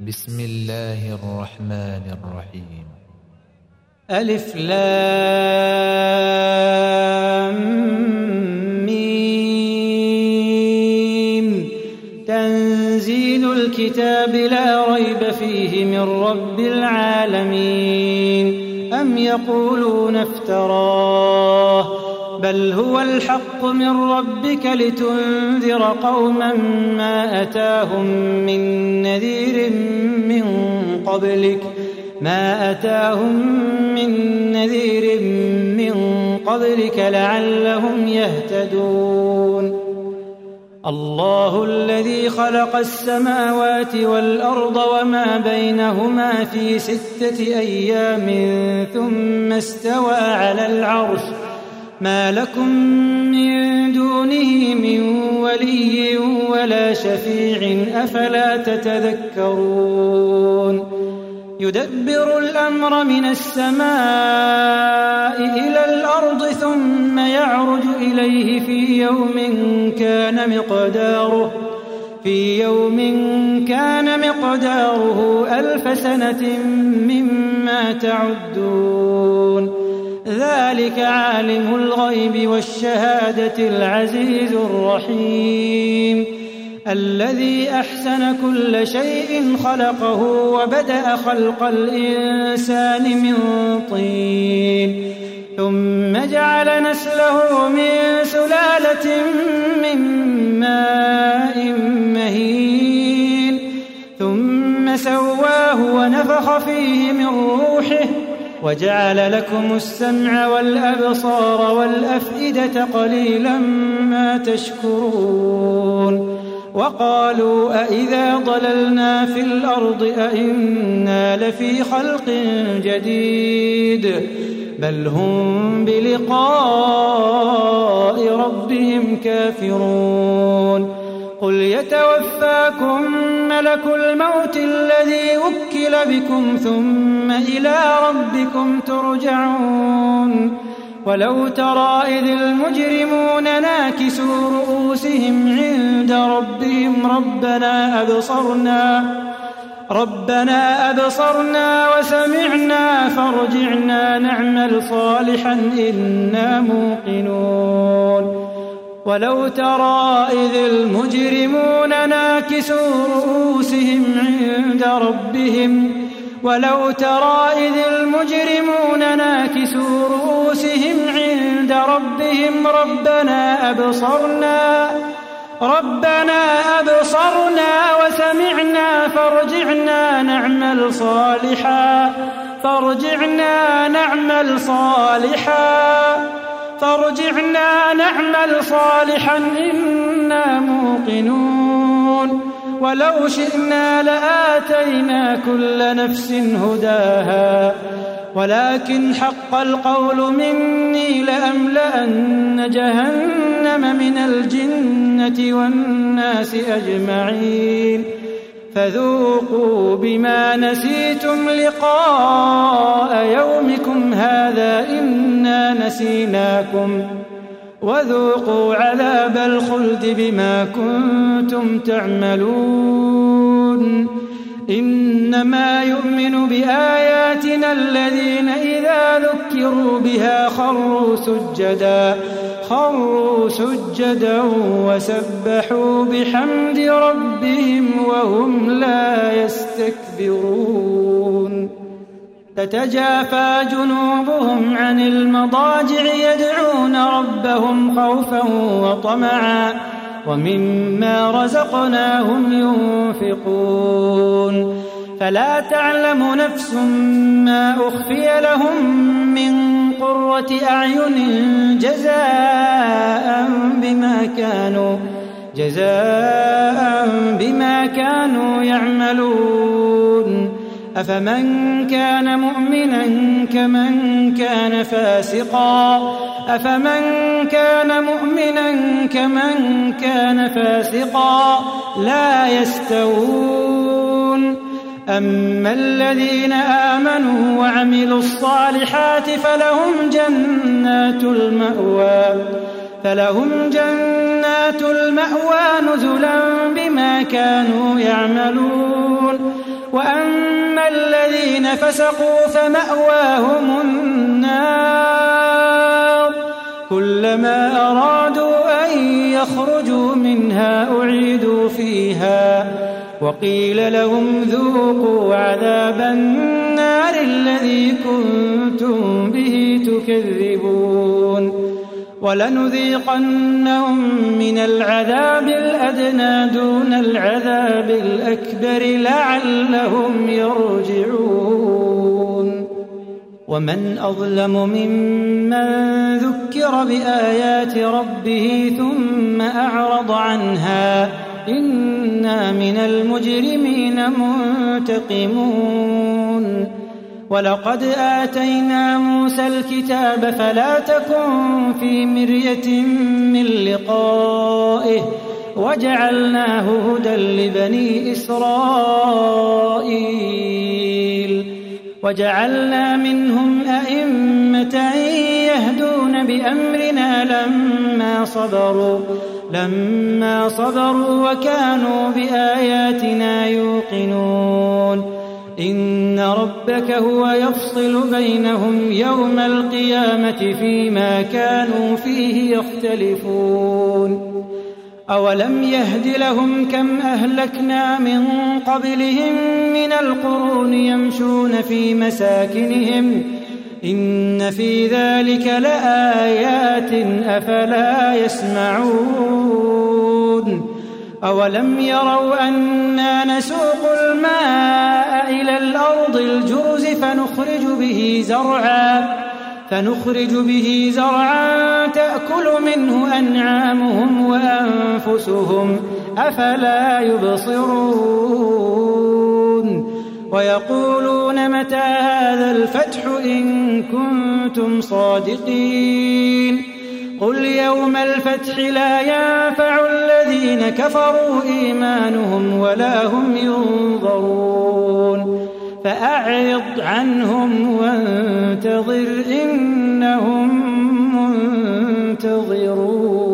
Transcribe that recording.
بسم الله الرحمن الرحيم. ألف لام ميم. تنزيل الكتاب لا ريب فيه من رب العالمين. أم يقولون افتراه بل هو الحق من ربك لتنذر قوما ما أتاهم من نذير من قبلك لعلهم يهتدون. الله الذي خلق السماوات والأرض وما بينهما في 6 أيام ثم استوى على العرش ما لكم من دونه من ولي ولا شفيع أفلا تتذكرون. يدبر الأمر من السماء إلى الأرض ثم يعرج إليه في يوم كان مقداره 1000 سنة مما تعدون. ذلك عالم الغيب والشهادة العزيز الرحيم الذي أحسن كل شيء خلقه وبدأ خلق الإنسان من طين ثم جعل نسله من سلالة من ماء مهين ثم سواه ونفخ فيه من روحه وجعل لكم السمع والأبصار والأفئدة قليلا ما تشكرون. وقالوا أإذا ضللنا في الأرض أإنا لفي خلق جديد بل هم بلقاء ربهم كافرون. قل يتوفاكم ملك الموت الذي وكل بكم ثم إلى ربكم ترجعون. ولو ترى إذ المجرمون ناكسوا رؤوسهم عند ربهم ربنا أبصرنا وسمعنا فارجعنا نعمل صالحا إنا موقنون. ولو ترى إذ المجرمون ناكسوا رؤوسهم عند ربهم ربنا أبصرنا وسمعنا فارجعنا نعمل صالحا إنا موقنون. ولو شئنا لآتينا كل نفس هداها ولكن حق القول مني لأملأن جهنم من الجنة والناس أجمعين. فذوقوا بما نسيتم لقاء يومكم هذا إنا نسيناكم وذوقوا عذاب الخلد بما كنتم تعملون. إنما يؤمن بآياتنا الذين إذا ذكروا بها خروا سجدا وسبحوا بحمد ربهم وهم لا يستكبرون. تتجافى جنوبهم عن المضاجع يدعون ربهم خوفا وطمعا ومما رزقناهم ينفقون. فلا تعلم نفس ما أخفي لهم من قرة أعين جزاء بما كانوا يعملون. أفمن كان مؤمنا كمن كان فاسقا لا يستوون. أما الذين آمنوا وعملوا الصالحات فلهم جنات المأوى نزلا بما كانوا يعملون. فسقوا فمأواهم النار كلما أرادوا أن يخرجوا منها أعيدوا فيها وقيل لهم ذوقوا عذاب النار الذي كنتم به تكذبون ولنذيقنهم من العذاب الأدنى دون العذاب الأكبر لعلهم يرجعون ومن أظلم ممن ذكر بآيات ربه ثم أعرض عنها إنا من المجرمين منتقمون ولقد آتينا موسى الكتاب فلا تكن في مرية من لقائه وجعلناه هدى لبني إسرائيل وجعلنا منهم أئمة يهدون بأمرنا لما صبروا وكانوا بآياتنا يوقنون إن ربك هو يفصل بينهم يوم القيامة فيما كانوا فيه يختلفون أولم يهد لهم كم أهلكنا من قبلهم من القرون يمشون في مساكنهم إن في ذلك لآيات أفلا يسمعون أولم يروا أنا نسوق الماء إلى الأرض الجرز فنخرج به زرعا تأكل منه أنعامهم وأنفسهم أفلا يبصرون ويقولون متى هذا الفتح إن كنتم صادقين قل يوم الفتح لا ينفع الذين كفروا إيمانهم ولا هم ينظرون فأعرض عنهم وانتظر إنهم منتظرون